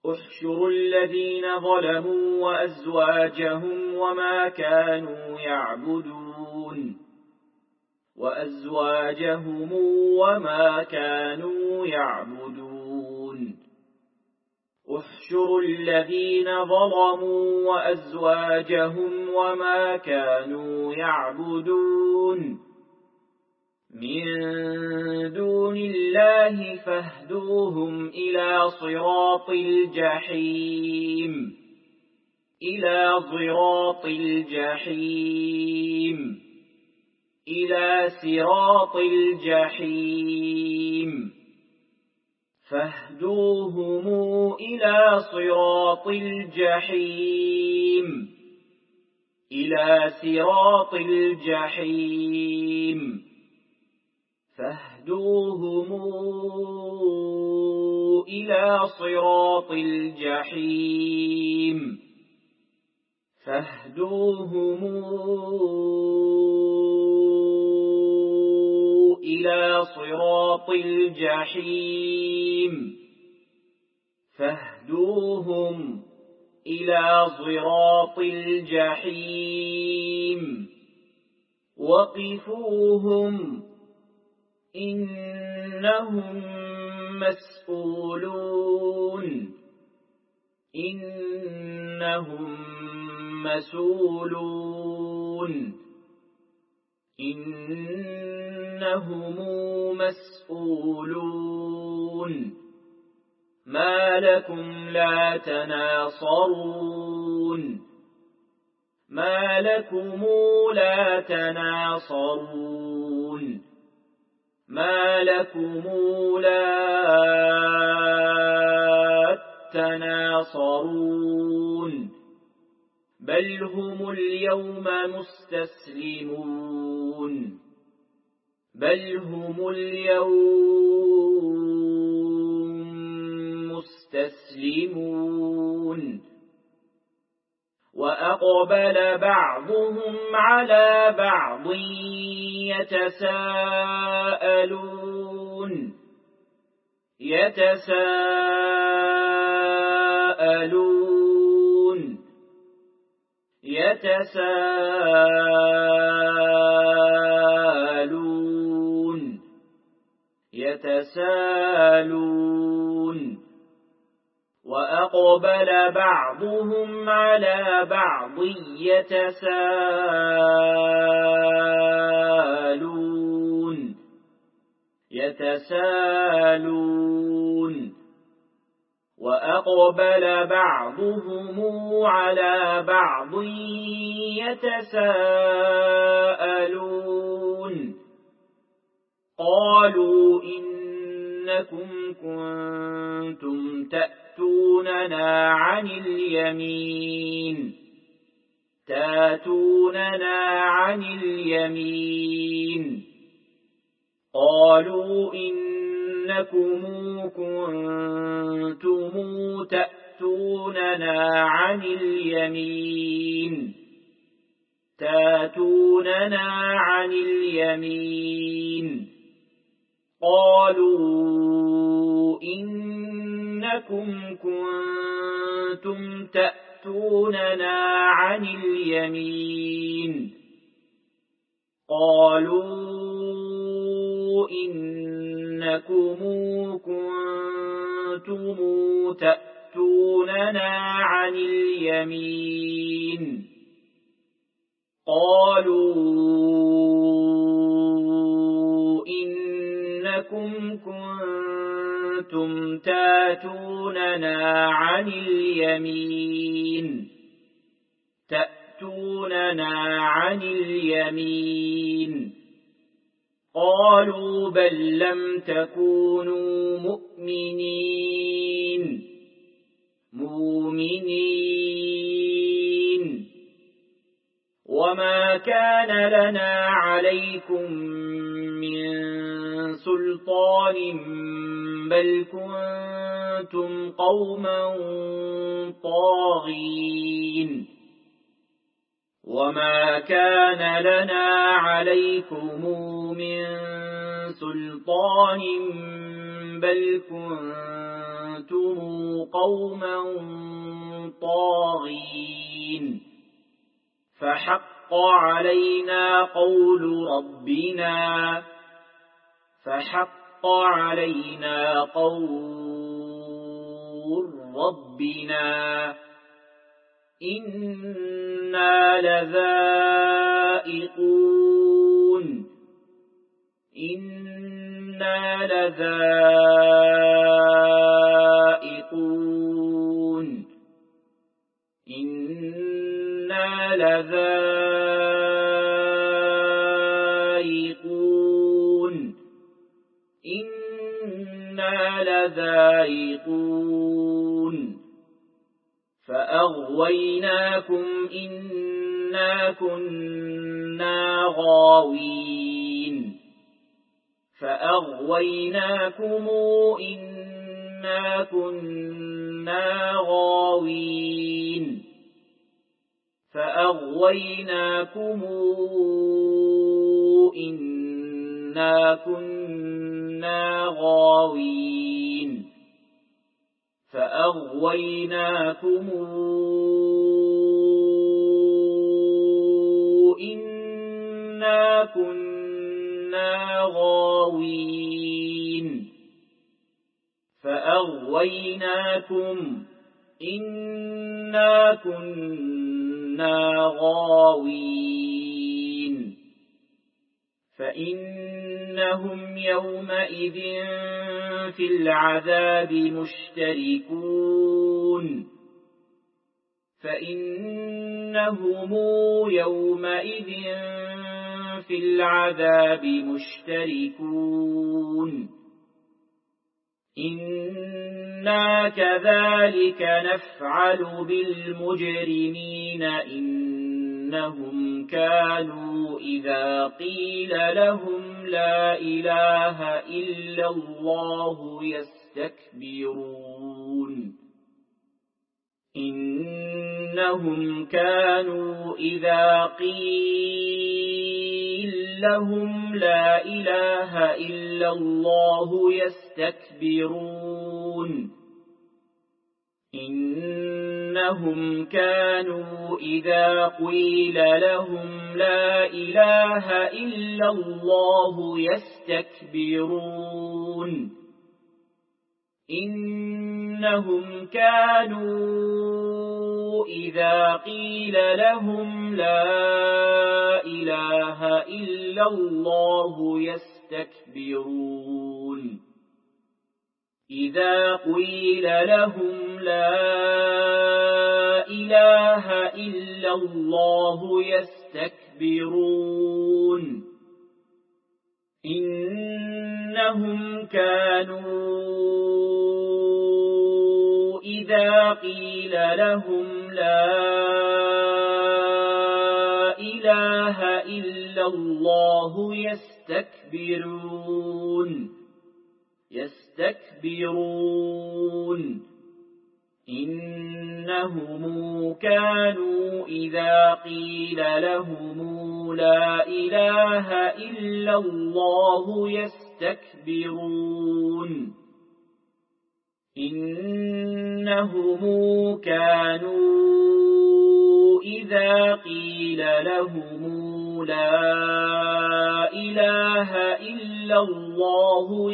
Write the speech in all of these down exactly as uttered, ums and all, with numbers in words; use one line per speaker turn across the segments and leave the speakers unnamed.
احشروا الذين ظلموا وأزواجهم وما كانوا يعبدون وأزواجهم وما كانوا يعبدون احشروا الذين ظلموا وأزواجهم وما كانوا يعبدون من دون الله فاهدوهم إلى صراط الجحيم إلى صراط الجحيم إلى صراط الجحيم فاهدوهم إلى صراط الجحيم إلى صراط الجحيم فاهدوهم إلى صراط الجحيم فاهدوهم إلى صراط الجحيم فاهدوهم إلى صراط الجحيم وقفوهم إنهم مسؤولون إنهم مسؤولون إنهم مسؤولون ما لكم لا تناصرون ما لكم لا تناصرون ما لكم لا تناصرون بل هم اليوم مستسلمون بل هم اليوم مستسلمون وأقبل بعضهم على بعض يتساءلون يتساءلون يتساءلون يتساءلون وأقبل بعضهم على بعض يتساءلون يتساءلون وأقبل بعضهم على بعض يتساءلون قالوا إنكم كنتم تأتوننا عن اليمين تأتوننا عن اليمين قالوا إنكم كنتم تأتوننا عن اليمين تأتوننا عن اليمين قالوا إنكم كنتم تأتوننا عن اليمين قالوا إنكم كنتم تأتوننا عن اليمين قالوا إنكم كنتم تأتوننا عن اليمين تأتوننا عن اليمين قالوا بل لم تكونوا مؤمنين مؤمنين وما كان لنا عليكم من سلطان بل كنتم قوما طاغين وما كان لنا عليكم من سلطان بل كنتم كنتم قوما طاغين فحق علينا قول ربنا فحق علينا قول ربنا إنا لذائقون إنا لذائقون إنا لذائقون إنا لذائقون فأغويناكم إنا كنا غاوين فأغويناكم إنا كنا غاوين فأغويناكم إنا كنا غاوين فأغويناكم إنا كنا غاوين فأغويناكم إنا كنا غاوين فإنهم يومئذ في العذاب مشتركون فإنهم يومئذ في العذاب مشتركون إنا كذلك نفعل بالمجرمين إنهم كانوا إذا قيل لهم لا إله إلا الله يستكبرون إنهم كانوا إذا قيل لهم لا إله إلا الله يستكبرون إنهم كانوا إذا قيل لهم لا إله إلا الله يستكبرون إنهم كانوا إذا قيل لهم لا إله إلا الله يستكبرون إذا قيل لهم لا إله إلا الله يستكبرون إنهم كانوا إذا قيل لهم لا إله إلا الله يستكبرون يستكبرون إنهم كانوا إذا قيل لهم لا إله إلا الله يستكبرون إنهم كانوا إذا قيل لهم لا إله إلا الله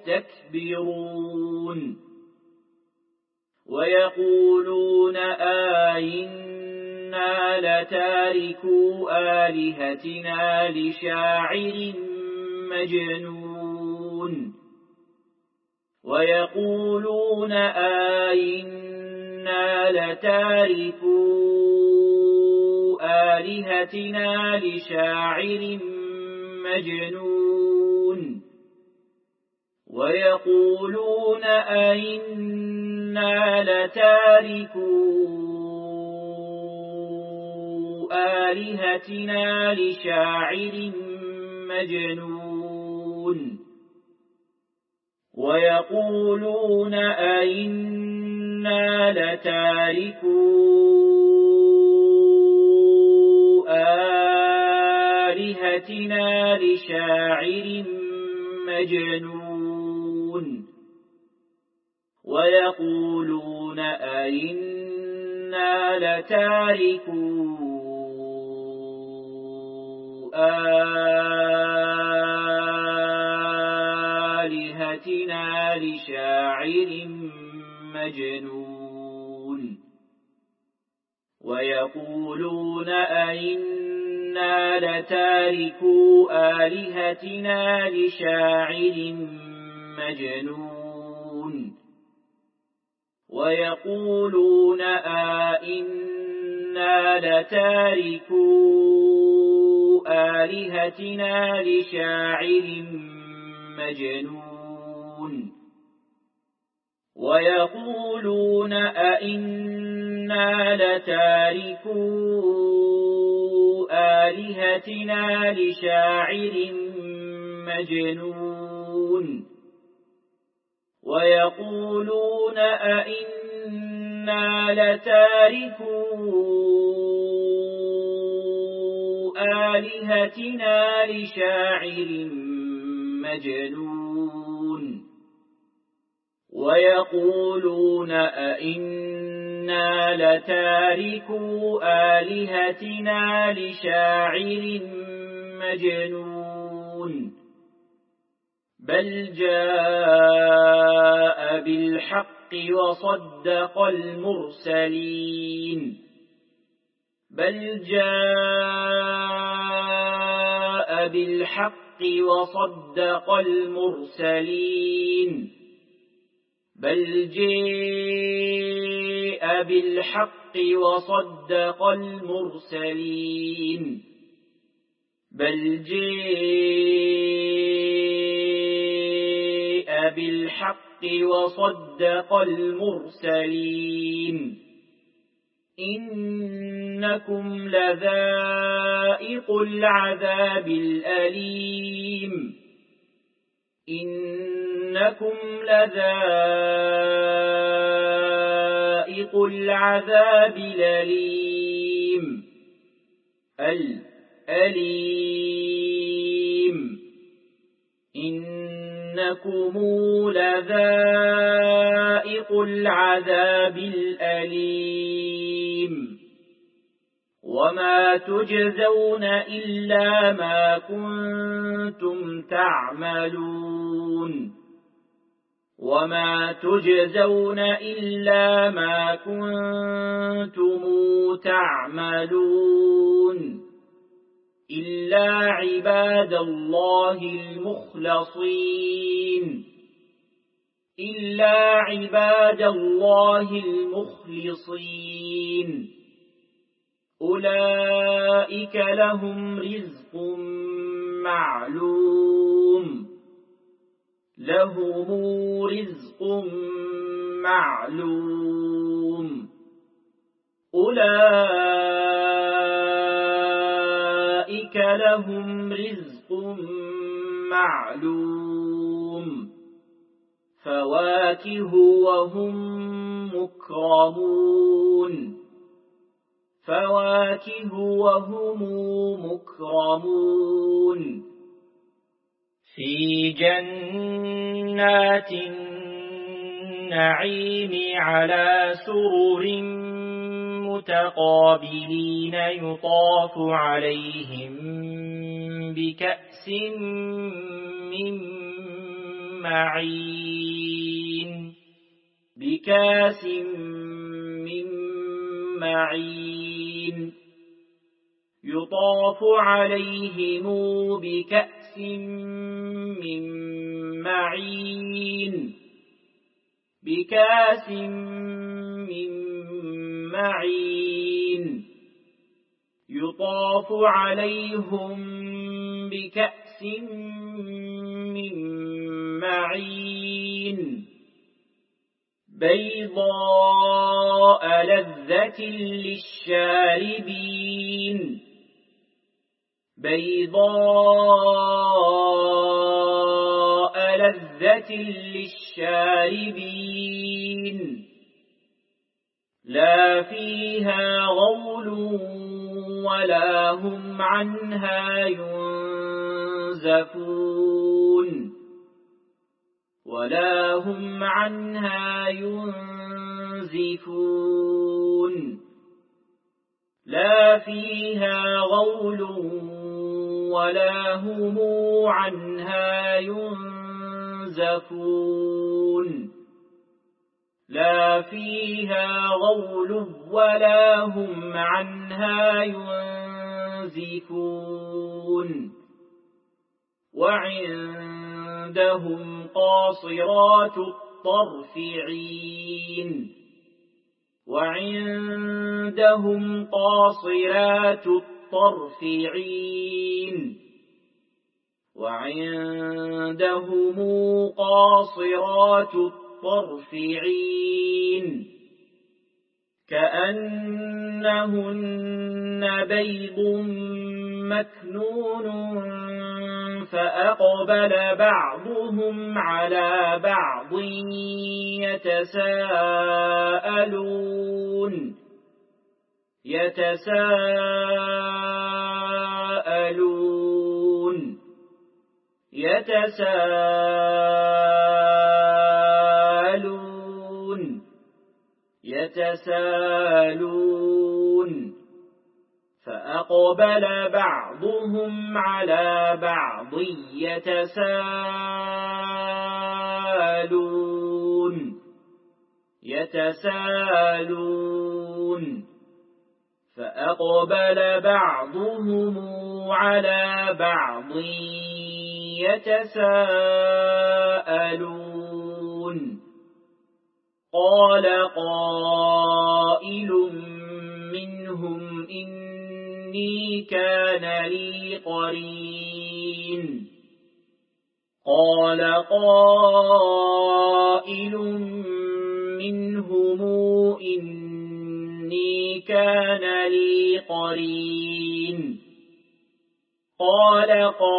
يستكبرون ويقولون آئنا لتاركو آلهتنا لشاعر مجنون ويقولون آئنا لتاركو آلهتنا لشاعر مجنون ويقولون أئنا لتاركو آلهتنا لشاعر مجنون ويقولون أئنا لتاركو آلهتنا لشاعر مجنون ويقولون أئنا لتاركو آلهتنا لشاعر مجنون ويقولون أئنا لتاركو آلهتنا لشاعر مجنون ويقولون أئنا لتاركو آلهتنا لشاعر مجنون ويقولون أئنا لتاركو آلهتنا لشاعر مجنون ويقولون أئنا لتاركو آلهتنا لشاعر مجنون ويقولون أئنا لتاركو آلهتنا لشاعر مجنون بل جاء بالحق وصدق المرسلين بل جاء بالحق وصدق المرسلين بل جاء بالحق وصدق المرسلين بل جاء بالحق وصدق المرسلين إنكم لذائق العذاب الأليم إنكم لذائق العذاب الأليم الأليم إنكم لذائق العذاب الأليم وما تجزون إلا ما كنتم تعملون وما تجزون إلا ما كنتم تعملون إلا عباد الله المخلصين إلا عباد الله المخلصين أولئك لهم رزق معلوم لهم رزق معلوم أولئك لهم رزق معلوم فواكه وهم مكرمون فواكه وهم مكرمون في جنات النعيم على سرر متقابلين يطاف عليهم بكأس من معين بكاس من معين يطاف عليهم بكأس من معين بكاس من معين يطاف عليهم بكأس من معين بيضاء لذة للشاربين بيضاء لذة للشاربين لا فيها غول ولا هم عنها ينزفون ولا هم عنها ينزفون لا فيها غول ولا هم عنها ينزفون لا فيها غول ولا هم عنها ينزفون وعندهم قاصرات الطرف عين وعندهم قاصرات الطرف عين وعندهم قاصرات الطرف عين كأنهن بيض مكنون فأقبل بعضهم على بعض يتساءلون يتساءلون يتساءلون يتساءلون فأقبل بعضهم على بعض يتساءلون يتساءلون فأقبل بعضهم على بعض يتساءلون قال قائل منهم إني كان لي قرين قال قائل منهم إني كان لي قرين قال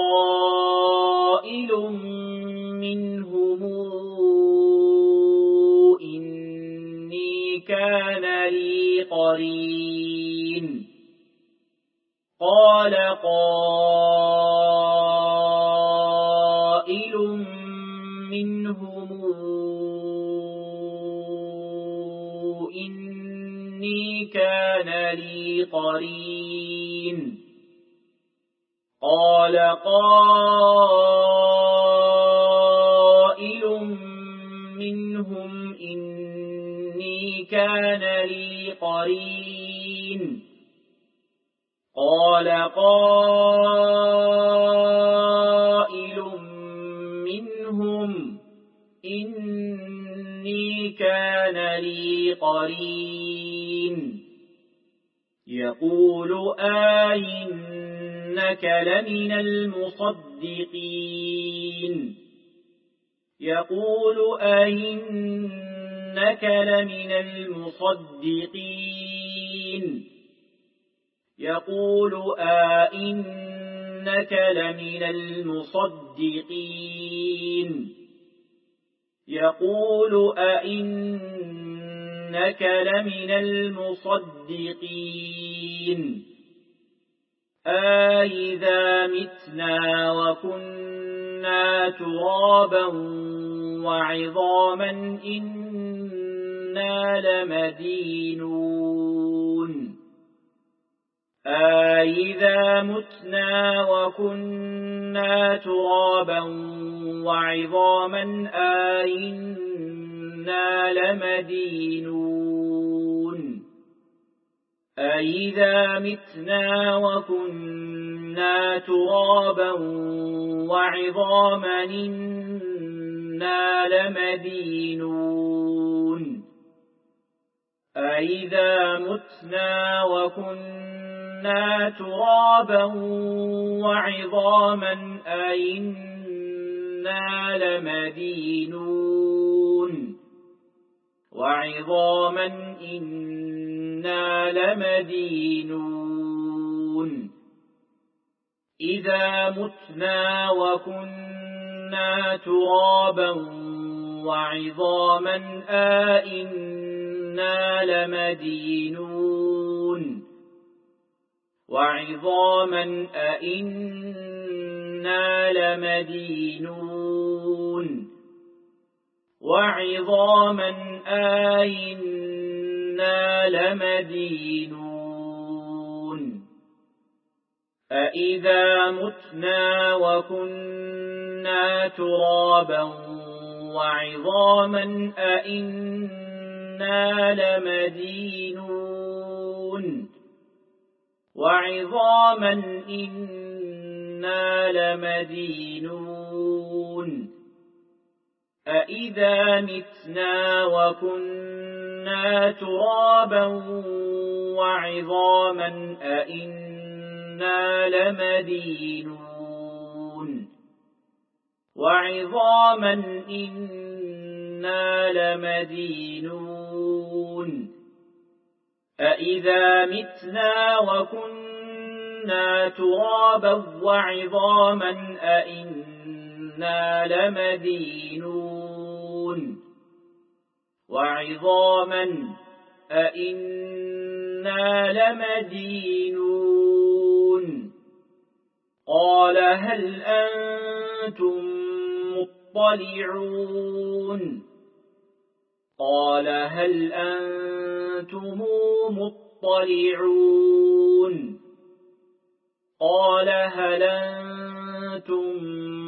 قائل منهم إني كان لي قرين قال قائل منهم إني كان لي قرين قال قائل منهم إني كان لي قرين قال قائل منهم إني كان لي قرين يقول أئنك لمن المصدقين يقول أئنك لمن المصدقين يقول أئنك لمن المصدقين يقول أئنك لمن المصدقين أإذا متنا وكنا ترابا وعظاما إنا لمدينون أإذا متنا وكنا ترابا وعظاما أإنا لمدينون أإذا متنا وكنا ترابا وعظاما إنا لمدينون أإذا متنا وكنا ترابا وعظاما أإنا لمدينون وعظاما إنا لمدينون إذا متنا وكنا ترابا وعظاما أإنا لمدينون وعظاما أإنا لمدينون وعظاما أئنا لمدينون أإذا متنا وكنا ترابا وعظاما أئنا لمدينون وعظاما إنا لمدينون أإذا متنا وكنا ترابا وعظاما أئنا لمدينون وعظاما إنا لمدينون أإذا متنا وكنا ترابا وعظاما أئنا لمدينون وعظاما أئنا لمدينون قال هل أنتم مطلعون قال هل أنتم مطلعون قال هل أنتم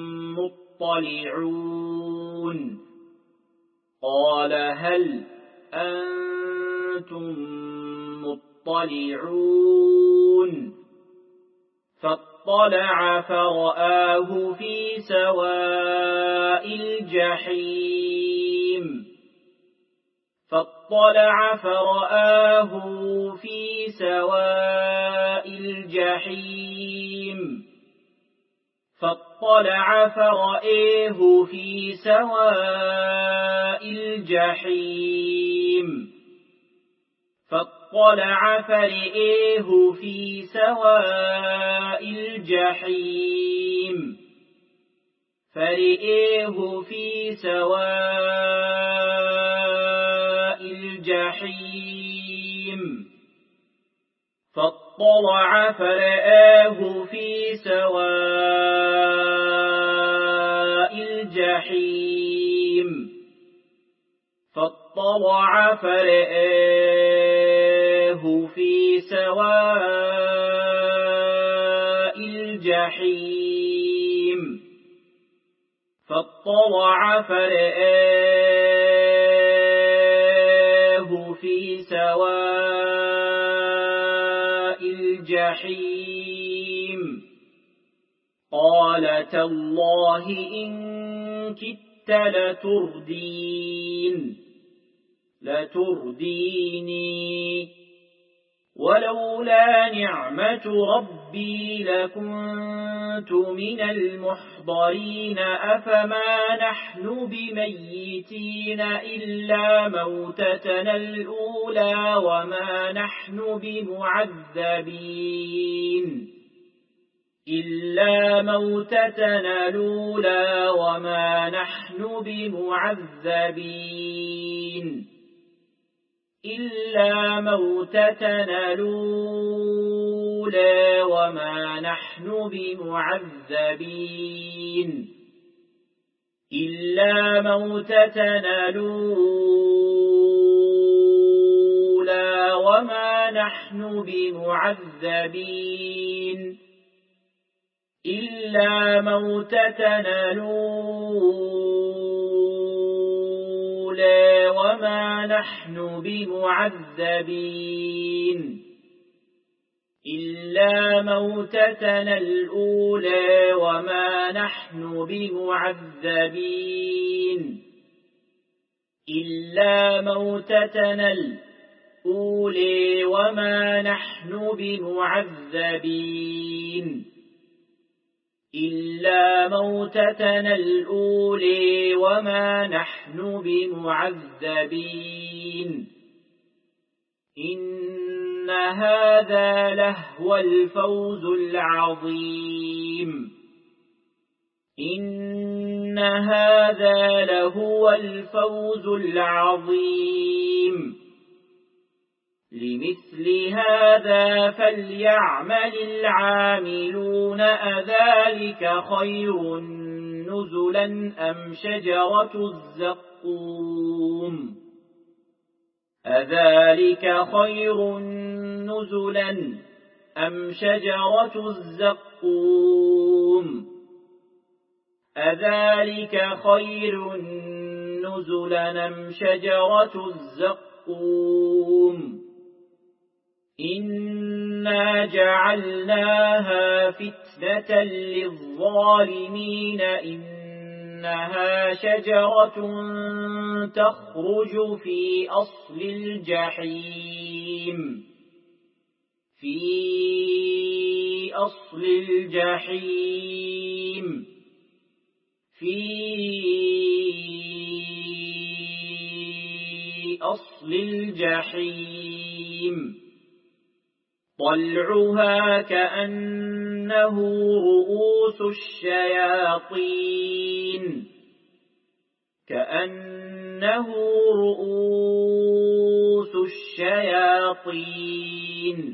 مطلعون قال هل أنتم مطلعون فاطلع فرآه في سواء الجحيم فاطلع فرآه في سواء الجحيم فاطلع فرآه في سواء الجحيم فاطلع فرآه في سواء الجحيم فرآه في سواء الجحيم فاطلع فرآه في سواء الجحيم فاطلع فرآه في سواء الجحيم فاطلع فرآه في سواء الجحيم قال تالله إن كدت لتردين لترديني ولولا نعمة ربي لكنت من المحضرين أفما نحن بميتين إلا موتتنا الأولى وما نحن بمعذبين إلا موتتنا الأولى وما نحن بمعذبين إلا موتتنا الأولى وما نحن بمعذبين إلا موتتنا الأولى وما نحن بمعذبين إلا موتتنا الأولى وما نحن بمعذبين إلا موتتنا الأولى وما نحن بمعذبين إلا موتتنا الأولى وما نحن بمعذبين إلا موتتنا الأولى وما نحن بمعذبين إن هذا لهو الفوز العظيم إن هذا لهو الفوز العظيم لمثل هذا فليعمل العاملون أذلك خير نزلا أم شجرة الزقوم أذلك خير نزلا أم شجرة الزقوم أذلك خير نزلا أم شجرة الزقوم إنا جعلناها فتنة للظالمين إنها شجرة تخرج في أصل الجحيم في أصل الجحيم في أصل الجحيم طلعها كأنه رؤوس الشياطين كأنه رؤوس الشياطين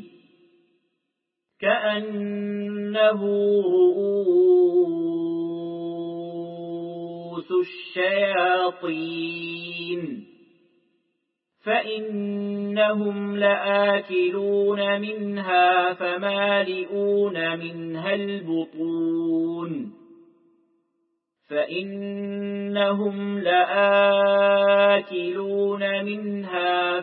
كأنه رؤوس الشياطين فإنهم لآكلون منها فمالئون منها البطون فإنهم لآكلون منها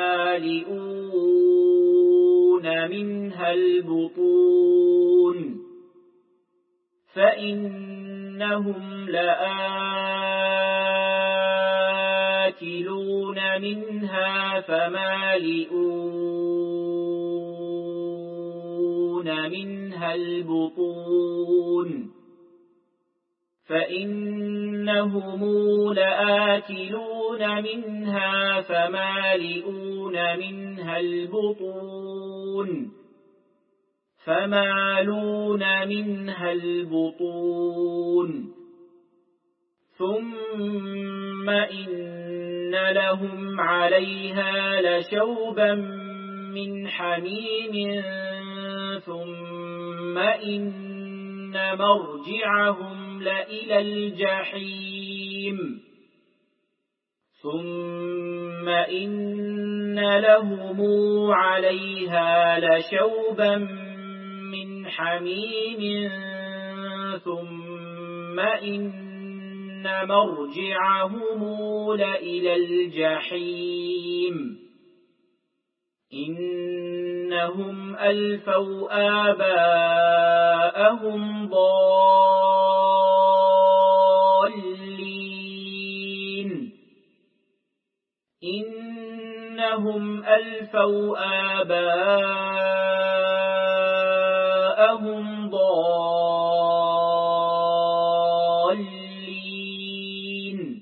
فمالئون منها البطون فإنهم لآكلون منها فمالئون منها البطون فإنهم لآكلون منها فمالئون منها البطون فمالون منها البطون ثم إن لهم عليها لشوبا من حميم ثم إن مرجعهم لإلى الجحيم ثم إن لهم عليها لشوبا من حميم ثم إن مرجعهم لإلى الجحيم إنهم ألفوا آباءهم ضالين إنهم ألفوا آباءهم ضالين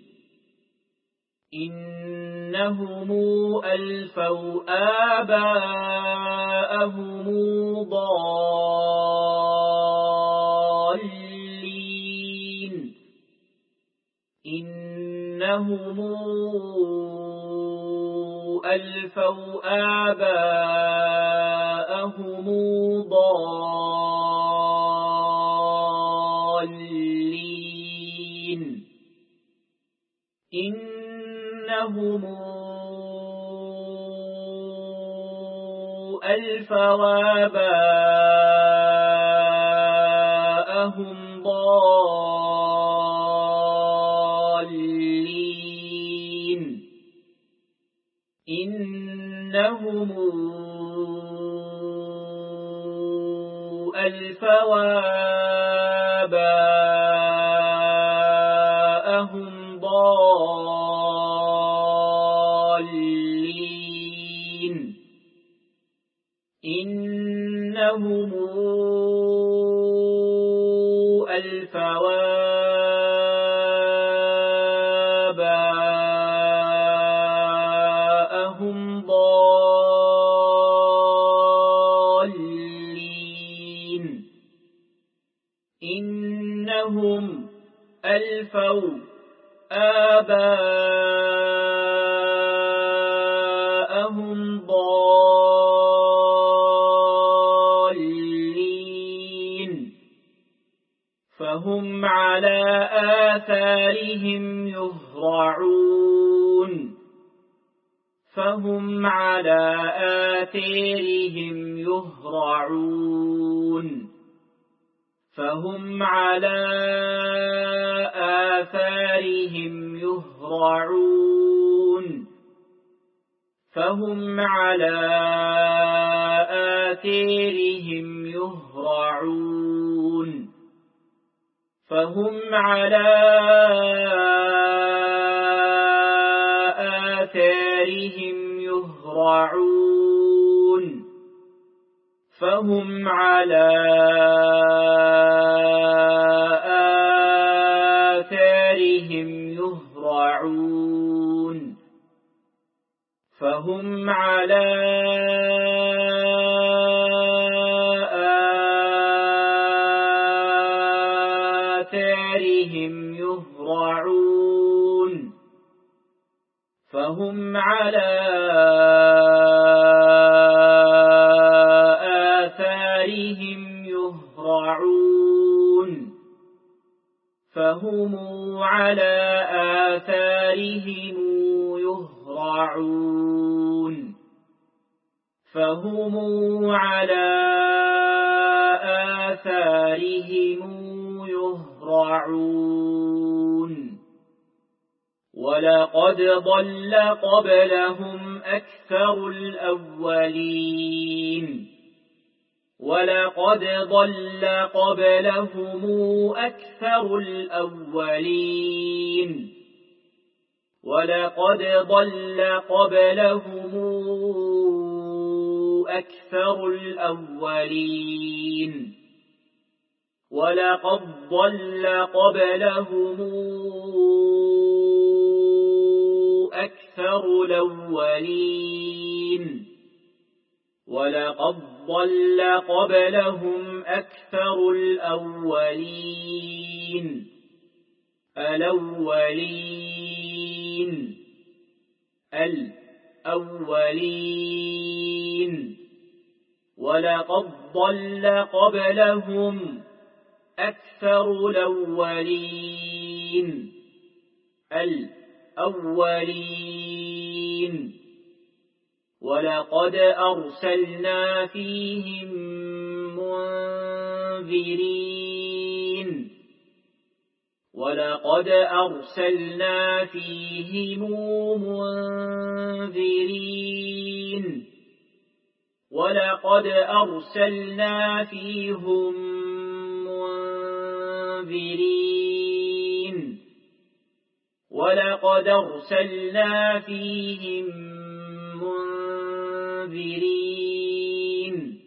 إنهم ألفوا آباءهم ضالين إنهم ألفوا آباءهم ضالين إنهم ألفوا آباءهم ضالين إنهم ألفوا آباءهم ضالين إنهم ألفوا آباءهم ضالين إنهم ألفوا آباءهم ضالين فهم آثارهم يهرعون فهم على آثارهم يهرعون فهم على آثارهم يهرعون فهم على آثارهم يهرعون فهم على آثارهم يهرعون فهم على آثارهم يهرعون فهم على آثارهم يهرعون فهم على آثارهم يهرعون فهم على آثارهم يهرعون فهم على آثارهم يهرعون ولقد ضل قبلهم أكثر الأولين ولقد ضل قبلهم أكثر الأولين ولقد ضل قبلهم أكثر الأولين ولقد ضل قبلهم أكثر الأولين ولقد ضل قبلهم أكثر الأولين الأولين الأولين ولقد ضل قبلهم أكثر الأولين الأولين ولقد أرسلنا فيهم منذرين ولقد أرسلنا فيهم منذرين ولقد أرسلنا فيهم منذرين ولقد أرسلنا فيهم منذرين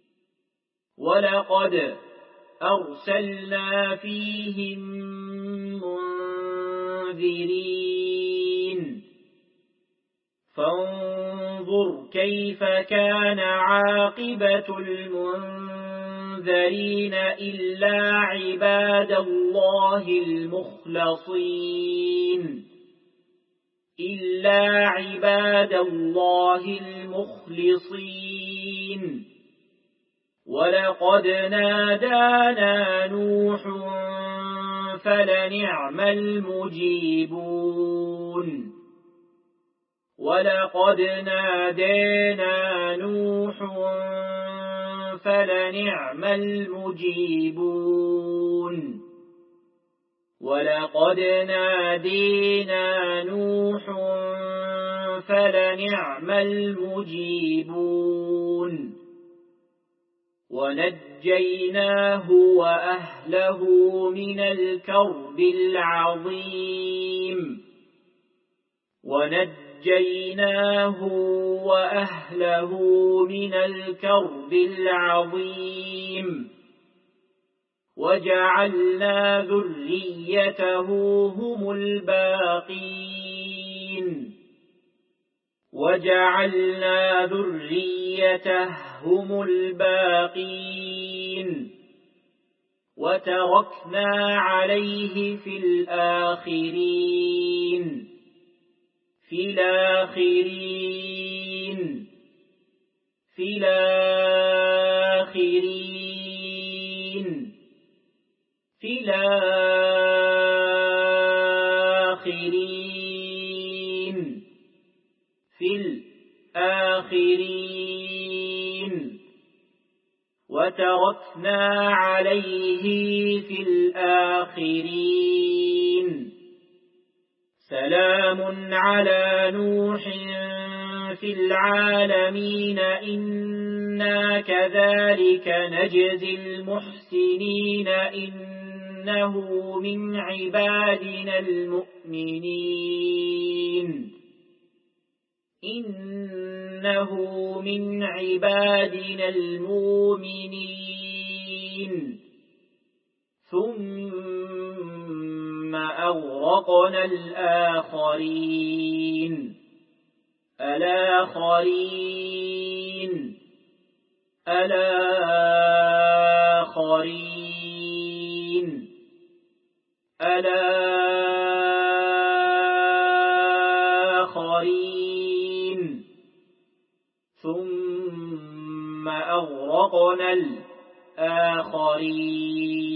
ولقد أرسلنا فيهم منذرين فانظر كيف كان عاقبة المنذرين إلا عباد الله المخلصين إلا عباد الله المخلصين ولقد نادانا نوح فلنعم المجيبون ولقد نادانا نوح فلنعم المجيبون ولقد نادينا نوح فلنعم المجيبون ونجيناه وأهله من الكرب العظيم ونجيناه وأهله من الكرب العظيم وجعلنا ذريته هم الباقين وجعلنا ذريته هم الباقين وتركنا عليه في الآخرين في الآخرين في الآخرين في الآخرين في الآخرين وتركنا عليه في الآخرين سلام على نوح في العالمين إنا كذلك نجزي المحسنين إنه من عبادنا المؤمنين إنه من عبادنا المؤمنين ثم أغرقنا الآخرين الآخرين الآخرين الآخرين ثم أغرقنا الآخرين